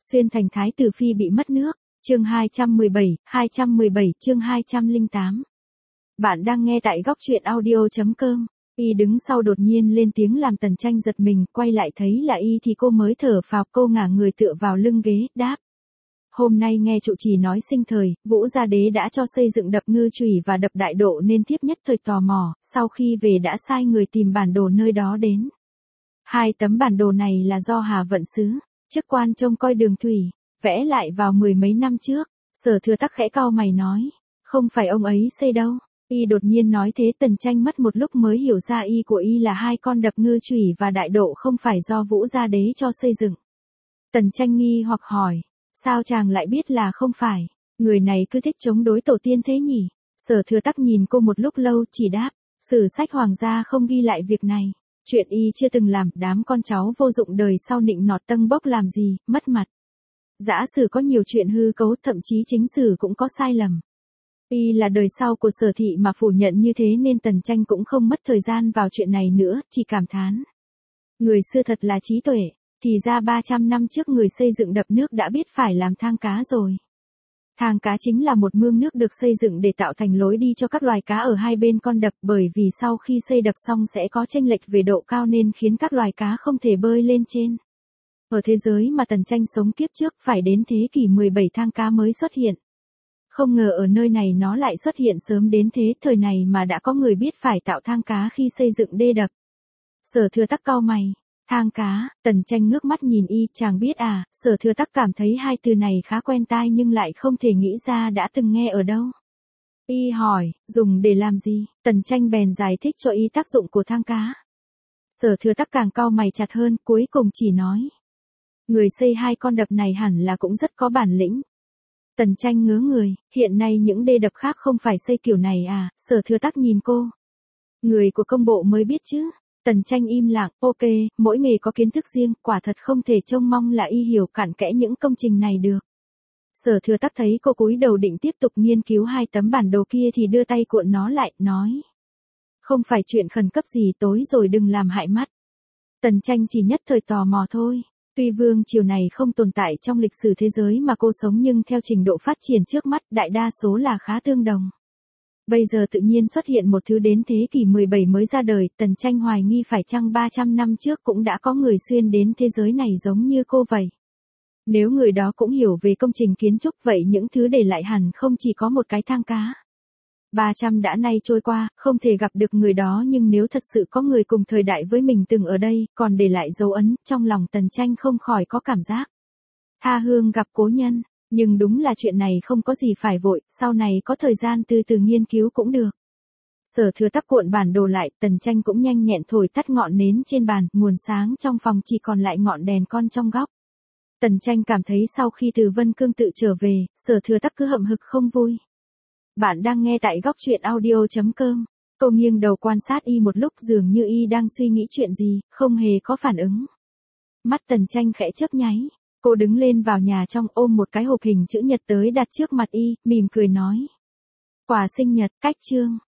Xuyên thành thái tử phi bị mất nước. Chương 217 chương 208. Bạn đang nghe tại góc truyện audio.com. Y đứng sau đột nhiên lên tiếng làm Tần Tranh giật mình, quay lại thấy là Y thì cô mới thở phào, cô ngả người tựa vào lưng ghế, đáp. Hôm nay nghe trụ trì nói sinh thời, Vũ Gia Đế đã cho xây dựng đập Ngư Chủy và đập Đại Độ nên thiếp nhất thời tò mò, sau khi về đã sai người tìm bản đồ nơi đó đến. 2 tấm bản đồ này là do Hà Vận Sứ, chức quan trông coi đường thủy, vẽ lại vào 10 mấy năm trước. Sở Thừa Tắc khẽ cau mày nói, không phải ông ấy xây đâu. Y đột nhiên nói thế Tần Tranh mất một lúc mới hiểu ra ý của Y là 2 con đập Ngư Chủy và Đại Độ không phải do Vũ Gia Đế cho xây dựng. Tần Tranh nghi hoặc hỏi, sao chàng lại biết là không phải, người này cứ thích chống đối tổ tiên thế nhỉ? Sở Thừa Tắc nhìn cô một lúc lâu chỉ đáp, sử sách hoàng gia không ghi lại việc này. Chuyện Y chưa từng làm, đám con cháu vô dụng đời sau nịnh nọt tâng bốc làm gì, mất mặt. Giả sử có nhiều chuyện hư cấu, thậm chí chính sử cũng có sai lầm. Y là đời sau của Sở thị mà phủ nhận như thế nên Tần Tranh cũng không mất thời gian vào chuyện này nữa, chỉ cảm thán. Người xưa thật là trí tuệ, thì ra 300 năm trước người xây dựng đập nước đã biết phải làm thang cá rồi. Thang cá chính là một mương nước được xây dựng để tạo thành lối đi cho các loài cá ở hai bên con đập, bởi vì sau khi xây đập xong sẽ có chênh lệch về độ cao nên khiến các loài cá không thể bơi lên trên. Ở thế giới mà Tần Tranh sống kiếp trước phải đến thế kỷ 17 thang cá mới xuất hiện. Không ngờ ở nơi này nó lại xuất hiện sớm đến thế, thời này mà đã có người biết phải tạo thang cá khi xây dựng đê đập. Sở Thừa Tắc cau mày, thang cá, Tần Tranh ngước mắt nhìn Y, chàng biết à? Sở Thừa Tắc cảm thấy 2 từ này khá quen tai nhưng lại không thể nghĩ ra đã từng nghe ở đâu. Y hỏi, dùng để làm gì? Tần Tranh bèn giải thích cho Y tác dụng của thang cá. Sở Thừa Tắc càng cau mày chặt hơn, cuối cùng chỉ nói, người xây 2 con đập này hẳn là cũng rất có bản lĩnh. Tần Tranh ngớ người, hiện nay những đê đập khác không phải xây kiểu này à? Sở Thừa Tắc nhìn cô. Người của công bộ mới biết chứ. Tần Tranh im lặng, ok, mỗi nghề có kiến thức riêng, quả thật không thể trông mong là Y hiểu cặn kẽ những công trình này được. Sở Thừa Tắc thấy cô cúi đầu định tiếp tục nghiên cứu 2 tấm bản đồ kia thì đưa tay cuộn nó lại, nói. Không phải chuyện khẩn cấp gì, tối rồi đừng làm hại mắt. Tần Tranh chỉ nhất thời tò mò thôi. Tuy vương triều này không tồn tại trong lịch sử thế giới mà cô sống nhưng theo trình độ phát triển trước mắt đại đa số là khá tương đồng. Bây giờ tự nhiên xuất hiện một thứ đến thế kỷ 17 mới ra đời, Tần Tranh hoài nghi phải chăng 300 năm trước cũng đã có người xuyên đến thế giới này giống như cô vậy. Nếu người đó cũng hiểu về công trình kiến trúc vậy những thứ để lại hẳn không chỉ có một cái thang cá. 300 đã nay trôi qua, không thể gặp được người đó nhưng nếu thật sự có người cùng thời đại với mình từng ở đây, còn để lại dấu ấn, trong lòng Tần Tranh không khỏi có cảm giác tha hương gặp cố nhân, nhưng đúng là chuyện này không có gì phải vội, sau này có thời gian từ từ nghiên cứu cũng được. Sở Thừa Tắc cuộn bản đồ lại, Tần Tranh cũng nhanh nhẹn thổi tắt ngọn nến trên bàn, nguồn sáng trong phòng chỉ còn lại ngọn đèn con trong góc. Tần Tranh cảm thấy sau khi từ Vân Cương tự trở về, Sở Thừa Tắc cứ hậm hực không vui. Bạn đang nghe tại góc truyện audio.com. Cô nghiêng đầu quan sát Y một lúc dường như Y đang suy nghĩ chuyện gì, không hề có phản ứng. Mắt Tần Tranh khẽ chớp nháy. Cô đứng lên vào nhà trong ôm một cái hộp hình chữ nhật tới đặt trước mặt Y, mỉm cười nói. Quà sinh nhật, cách chương.